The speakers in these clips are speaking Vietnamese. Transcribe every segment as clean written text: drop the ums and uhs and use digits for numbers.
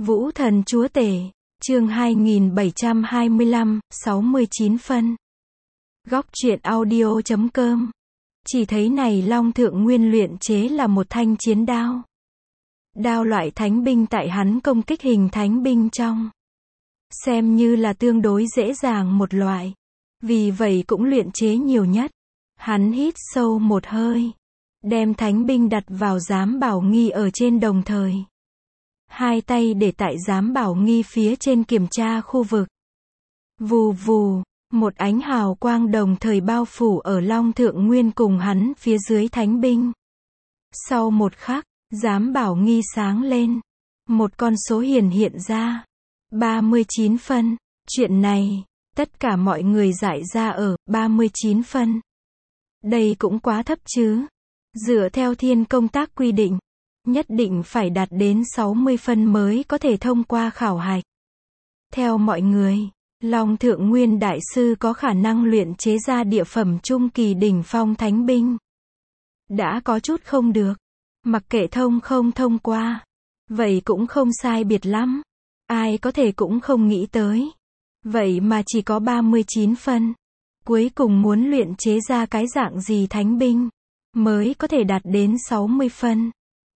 Vũ thần chúa tể, chương 2725, 69 phân. Góc truyện audio.com. Chỉ thấy này Long Thượng Nguyên luyện chế là một thanh chiến đao. Đao loại thánh binh tại hắn công kích hình thánh binh trong. Xem như là tương đối dễ dàng một loại. Vì vậy cũng luyện chế nhiều nhất. Hắn hít sâu một hơi. Đem thánh binh đặt vào giám bảo nghi ở trên đồng thời. Hai tay để tại giám bảo nghi phía trên kiểm tra khu vực. Vù vù, một ánh hào quang đồng thời bao phủ ở Long Thượng Nguyên cùng hắn phía dưới thánh binh. Sau một khắc, giám bảo nghi sáng lên. Một con số hiển hiện ra. 39 phân. Chuyện này, tất cả mọi người giải ra ở 39 phân. Đây cũng quá thấp chứ. Dựa theo thiên công tác quy định, nhất định phải đạt đến 60 phân mới có thể thông qua khảo hạch. Theo mọi người, Long Thượng Nguyên Đại Sư có khả năng luyện chế ra địa phẩm trung kỳ đỉnh phong thánh binh. Đã có chút không được. Mặc kệ không thông qua. Vậy cũng không sai biệt lắm. Ai có thể cũng không nghĩ tới. Vậy mà chỉ có 39 phân. Cuối cùng muốn luyện chế ra cái dạng gì thánh binh mới có thể đạt đến 60 phân.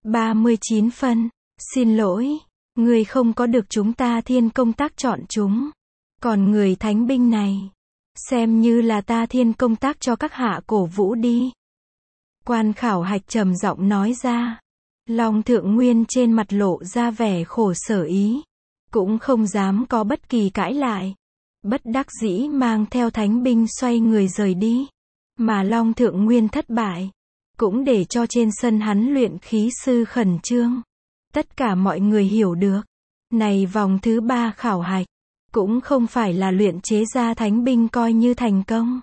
39 phân. Xin lỗi, người không có được chúng ta thiên công tác chọn chúng. Còn người thánh binh này, xem như là ta thiên công tác cho các hạ cổ vũ đi. Quan khảo hạch trầm giọng nói ra. Long Thượng Nguyên trên mặt lộ ra vẻ khổ sở ý. Cũng không dám có bất kỳ cãi lại. Bất đắc dĩ mang theo thánh binh xoay người rời đi. Mà Long Thượng Nguyên thất bại. Cũng để cho trên sân hắn luyện khí sư khẩn trương. Tất cả mọi người hiểu được. Này vòng thứ 3 khảo hạch. Cũng không phải là luyện chế ra thánh binh coi như thành công.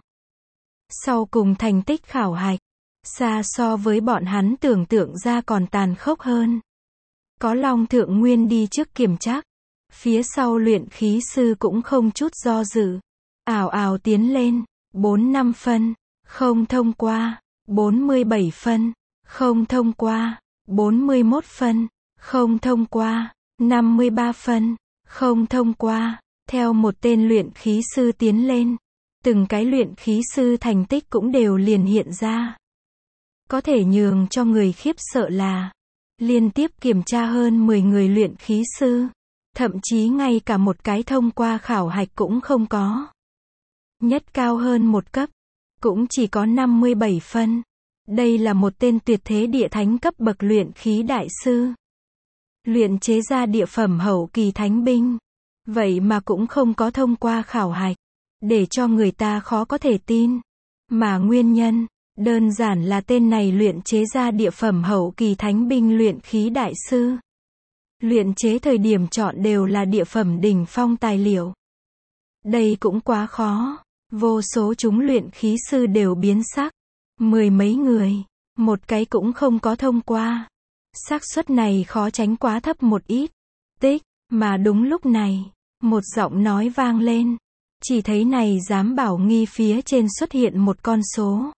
Sau cùng thành tích khảo hạch. Xa so với bọn hắn tưởng tượng ra còn tàn khốc hơn. Có Long Thượng Nguyên đi trước kiểm tra. Phía sau luyện khí sư cũng không chút do dự. Ào ào tiến lên. 45 phân. Không thông qua. 47 phân. Không thông qua. 41 phân. Không thông qua. 53 phân. Không thông qua. Theo một tên luyện khí sư tiến lên. Từng cái luyện khí sư thành tích cũng đều liền hiện ra. Có thể nhường cho người khiếp sợ là liên tiếp kiểm tra hơn 10 người luyện khí sư. Thậm chí ngay cả một cái thông qua khảo hạch cũng không có. Nhất cao hơn một cấp. Cũng chỉ có 57 phân. Đây là một tên tuyệt thế địa thánh cấp bậc luyện khí đại sư. Luyện chế ra địa phẩm hậu kỳ thánh binh. Vậy mà cũng không có thông qua khảo hạch. Để cho người ta khó có thể tin. Mà nguyên nhân, đơn giản là tên này luyện chế ra địa phẩm hậu kỳ thánh binh luyện khí đại sư. Luyện chế thời điểm chọn đều là địa phẩm đỉnh phong tài liệu. Đây cũng quá khó. Vô số chúng luyện khí sư đều biến sắc. 10 mấy người, một cái cũng không có thông qua. Xác suất này khó tránh quá thấp một ít. Tích, mà đúng lúc này, một giọng nói vang lên. Chỉ thấy này giám bảo nghi phía trên xuất hiện một con số.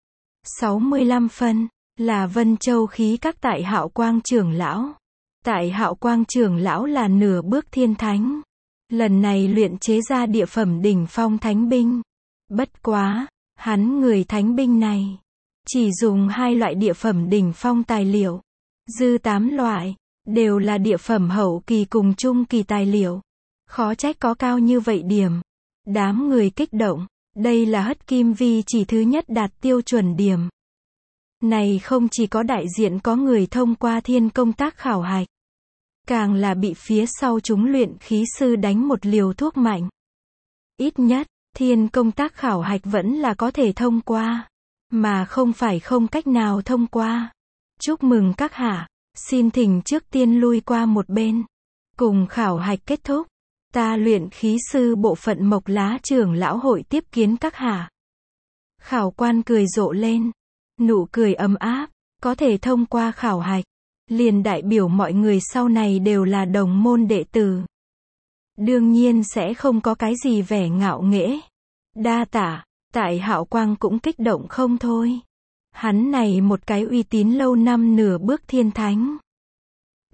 65 phân, là Vân Châu khí các tại Hạo Quang trưởng lão. Tại Hạo Quang trưởng lão là nửa bước thiên thánh. Lần này luyện chế ra địa phẩm đỉnh phong thánh binh. Bất quá, hắn người thánh binh này chỉ dùng 2 loại địa phẩm đỉnh phong tài liệu. Dư 8 loại đều là địa phẩm hậu kỳ cùng trung kỳ tài liệu. Khó trách có cao như vậy điểm. Đám người kích động. Đây là Hất Kim Vi chỉ thứ nhất đạt tiêu chuẩn điểm. Này không chỉ có đại diện có người thông qua thiên công tác khảo hạch. Càng là bị phía sau chúng luyện khí sư đánh một liều thuốc mạnh. Ít nhất, thiên công tác khảo hạch vẫn là có thể thông qua. Mà không phải không cách nào thông qua. Chúc mừng các hạ. Xin thỉnh trước tiên lui qua một bên. Cùng khảo hạch kết thúc. Ta luyện khí sư bộ phận Mộc Lá trưởng lão hội tiếp kiến các hạ. Khảo quan cười rộ lên. Nụ cười ấm áp. Có thể thông qua khảo hạch. Liền đại biểu mọi người sau này đều là đồng môn đệ tử. Đương nhiên sẽ không có cái gì vẻ ngạo nghễ. Đa tạ. Tại Hạo Quang cũng kích động không thôi. Hắn này một cái uy tín lâu năm nửa bước thiên thánh.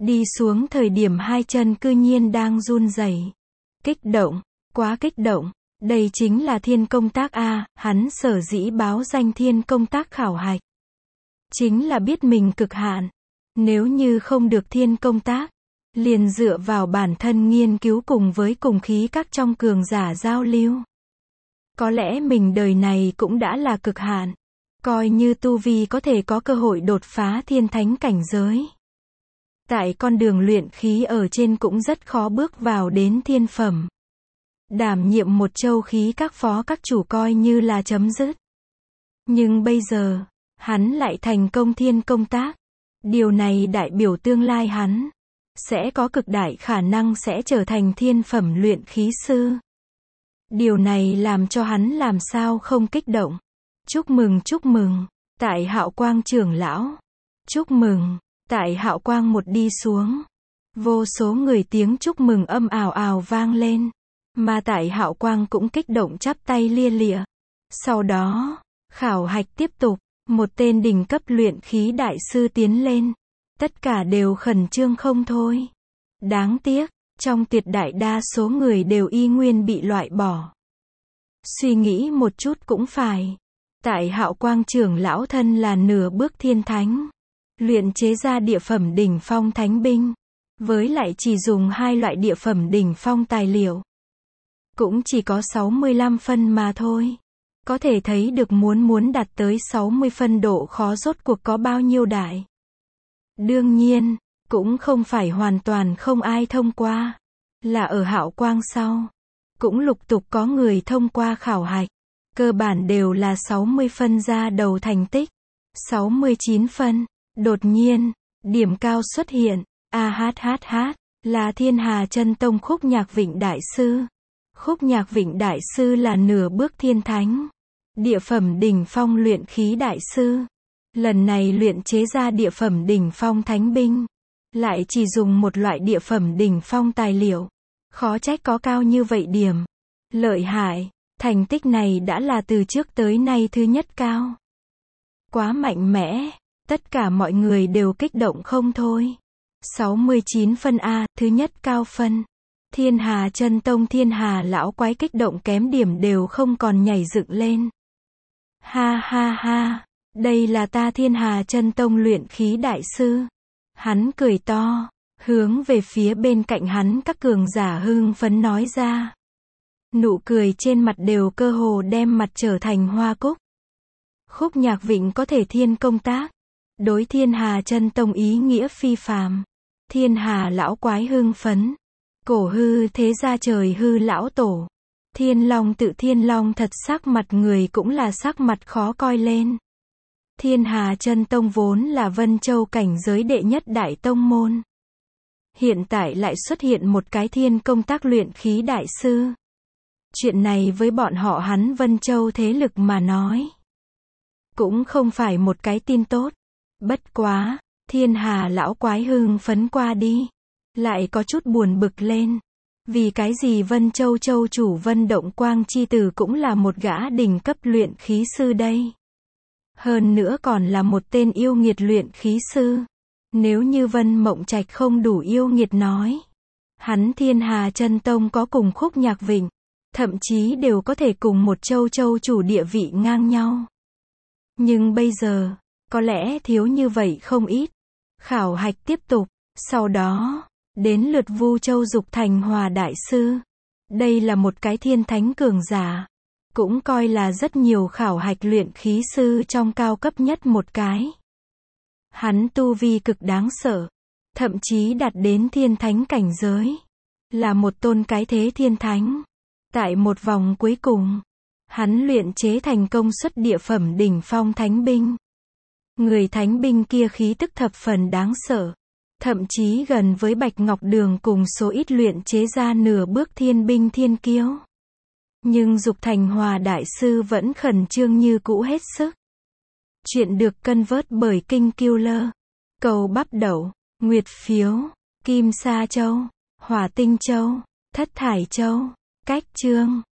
Đi xuống thời điểm hai chân cư nhiên đang run rẩy. Kích động, quá kích động. Đây chính là thiên công tác a, hắn sở dĩ báo danh thiên công tác khảo hạch. Chính là biết mình cực hạn. Nếu như không được thiên công tác, liền dựa vào bản thân nghiên cứu cùng với cùng khí các trong cường giả giao lưu. Có lẽ mình đời này cũng đã là cực hạn. Coi như tu vi có thể có cơ hội đột phá thiên thánh cảnh giới. Tại con đường luyện khí ở trên cũng rất khó bước vào đến thiên phẩm. Đảm nhiệm một châu khí các phó các chủ coi như là chấm dứt. Nhưng bây giờ, hắn lại thành công thiên công tác. Điều này đại biểu tương lai hắn sẽ có cực đại khả năng sẽ trở thành thiên phẩm luyện khí sư. Điều này làm cho hắn làm sao không kích động. Chúc mừng, tại Hạo Quang trưởng lão. Chúc mừng, tại Hạo Quang một đi xuống. Vô số người tiếng chúc mừng âm ào ào vang lên. Mà tại Hạo Quang cũng kích động chắp tay lia lịa. Sau đó, khảo hạch tiếp tục, một tên đỉnh cấp luyện khí đại sư tiến lên. Tất cả đều khẩn trương không thôi. Đáng tiếc, trong tuyệt đại đa số người đều y nguyên bị loại bỏ. Suy nghĩ một chút cũng phải. Tại Hạo Quang trưởng lão thân là nửa bước thiên thánh. Luyện chế ra địa phẩm đỉnh phong thánh binh. Với lại chỉ dùng 2 loại địa phẩm đỉnh phong tài liệu. Cũng chỉ có 65 phân mà thôi. Có thể thấy được muốn đạt tới 60 phân độ khó rốt cuộc có bao nhiêu đại. Đương nhiên, cũng không phải hoàn toàn không ai thông qua. Là ở Hạo Quang sau. Cũng lục tục có người thông qua khảo hạch. Cơ bản đều là 60 phân ra đầu thành tích. 69 phân. Đột nhiên, điểm cao xuất hiện. Là Thiên Hà Chân Tông Khúc Nhạc Vịnh Đại Sư. Khúc Nhạc Vịnh Đại Sư là nửa bước thiên thánh. Địa phẩm đỉnh phong luyện khí đại sư. Lần này luyện chế ra địa phẩm đỉnh phong thánh binh. Lại chỉ dùng một loại địa phẩm đỉnh phong tài liệu. Khó trách có cao như vậy điểm. Lợi hại, thành tích này đã là từ trước tới nay thứ nhất cao. Quá mạnh mẽ, tất cả mọi người đều kích động không thôi. 69 phân A, thứ nhất cao phân. Thiên Hà Chân Tông Thiên Hà lão quái kích động kém điểm đều không còn nhảy dựng lên. Ha, đây là ta Thiên Hà Chân Tông luyện khí đại sư. Hắn cười to, hướng về phía bên cạnh hắn các cường giả hưng phấn nói ra. Nụ cười trên mặt đều cơ hồ đem mặt trở thành hoa cúc. Khúc Nhạc Vịnh có thể thiên công tác. Đối Thiên Hà Chân Tông ý nghĩa phi phàm. Thiên Hà lão quái hưng phấn. Cổ hư thế gia trời hư lão tổ. Thiên Long tự Thiên Long thật sắc mặt người cũng là sắc mặt khó coi lên. Thiên Hà Chân Tông vốn là Vân Châu cảnh giới đệ nhất đại tông môn. Hiện tại lại xuất hiện một cái thiên công tác luyện khí đại sư. Chuyện này với bọn họ hắn Vân Châu thế lực mà nói. Cũng không phải một cái tin tốt. Bất quá, Thiên Hà lão quái hưng phấn qua đi. Lại có chút buồn bực lên. Vì cái gì Vân Châu châu chủ Vân Động Quang chi tử cũng là một gã đỉnh cấp luyện khí sư đây. Hơn nữa còn là một tên yêu nghiệt luyện khí sư. Nếu như Vân Mộng Trạch không đủ yêu nghiệt nói. Hắn Thiên Hà Chân Tông có cùng Khúc Nhạc Vịnh. Thậm chí đều có thể cùng một châu châu chủ địa vị ngang nhau. Nhưng bây giờ, có lẽ thiếu như vậy không ít. Khảo hạch tiếp tục. Sau đó, đến lượt Vu Châu Dục Thành Hòa Đại Sư. Đây là một cái thiên thánh cường giả. Cũng coi là rất nhiều khảo hạch luyện khí sư trong cao cấp nhất một cái. Hắn tu vi cực đáng sợ. Thậm chí đạt đến thiên thánh cảnh giới. Là một tôn cái thế thiên thánh. Tại một vòng cuối cùng, hắn luyện chế thành công suất địa phẩm đỉnh phong thánh binh. Người thánh binh kia khí tức thập phần đáng sợ. Thậm chí gần với Bạch Ngọc Đường cùng số ít luyện chế ra nửa bước thiên binh thiên kiêu. Nhưng Dục Thành Hòa Đại Sư vẫn khẩn trương như cũ hết sức. Chuyện được cân vớt bởi Kinh Killer. Cầu bắp đậu, Nguyệt Phiếu, Kim Sa Châu, Hỏa Tinh Châu, Thất Thải Châu. Cách chương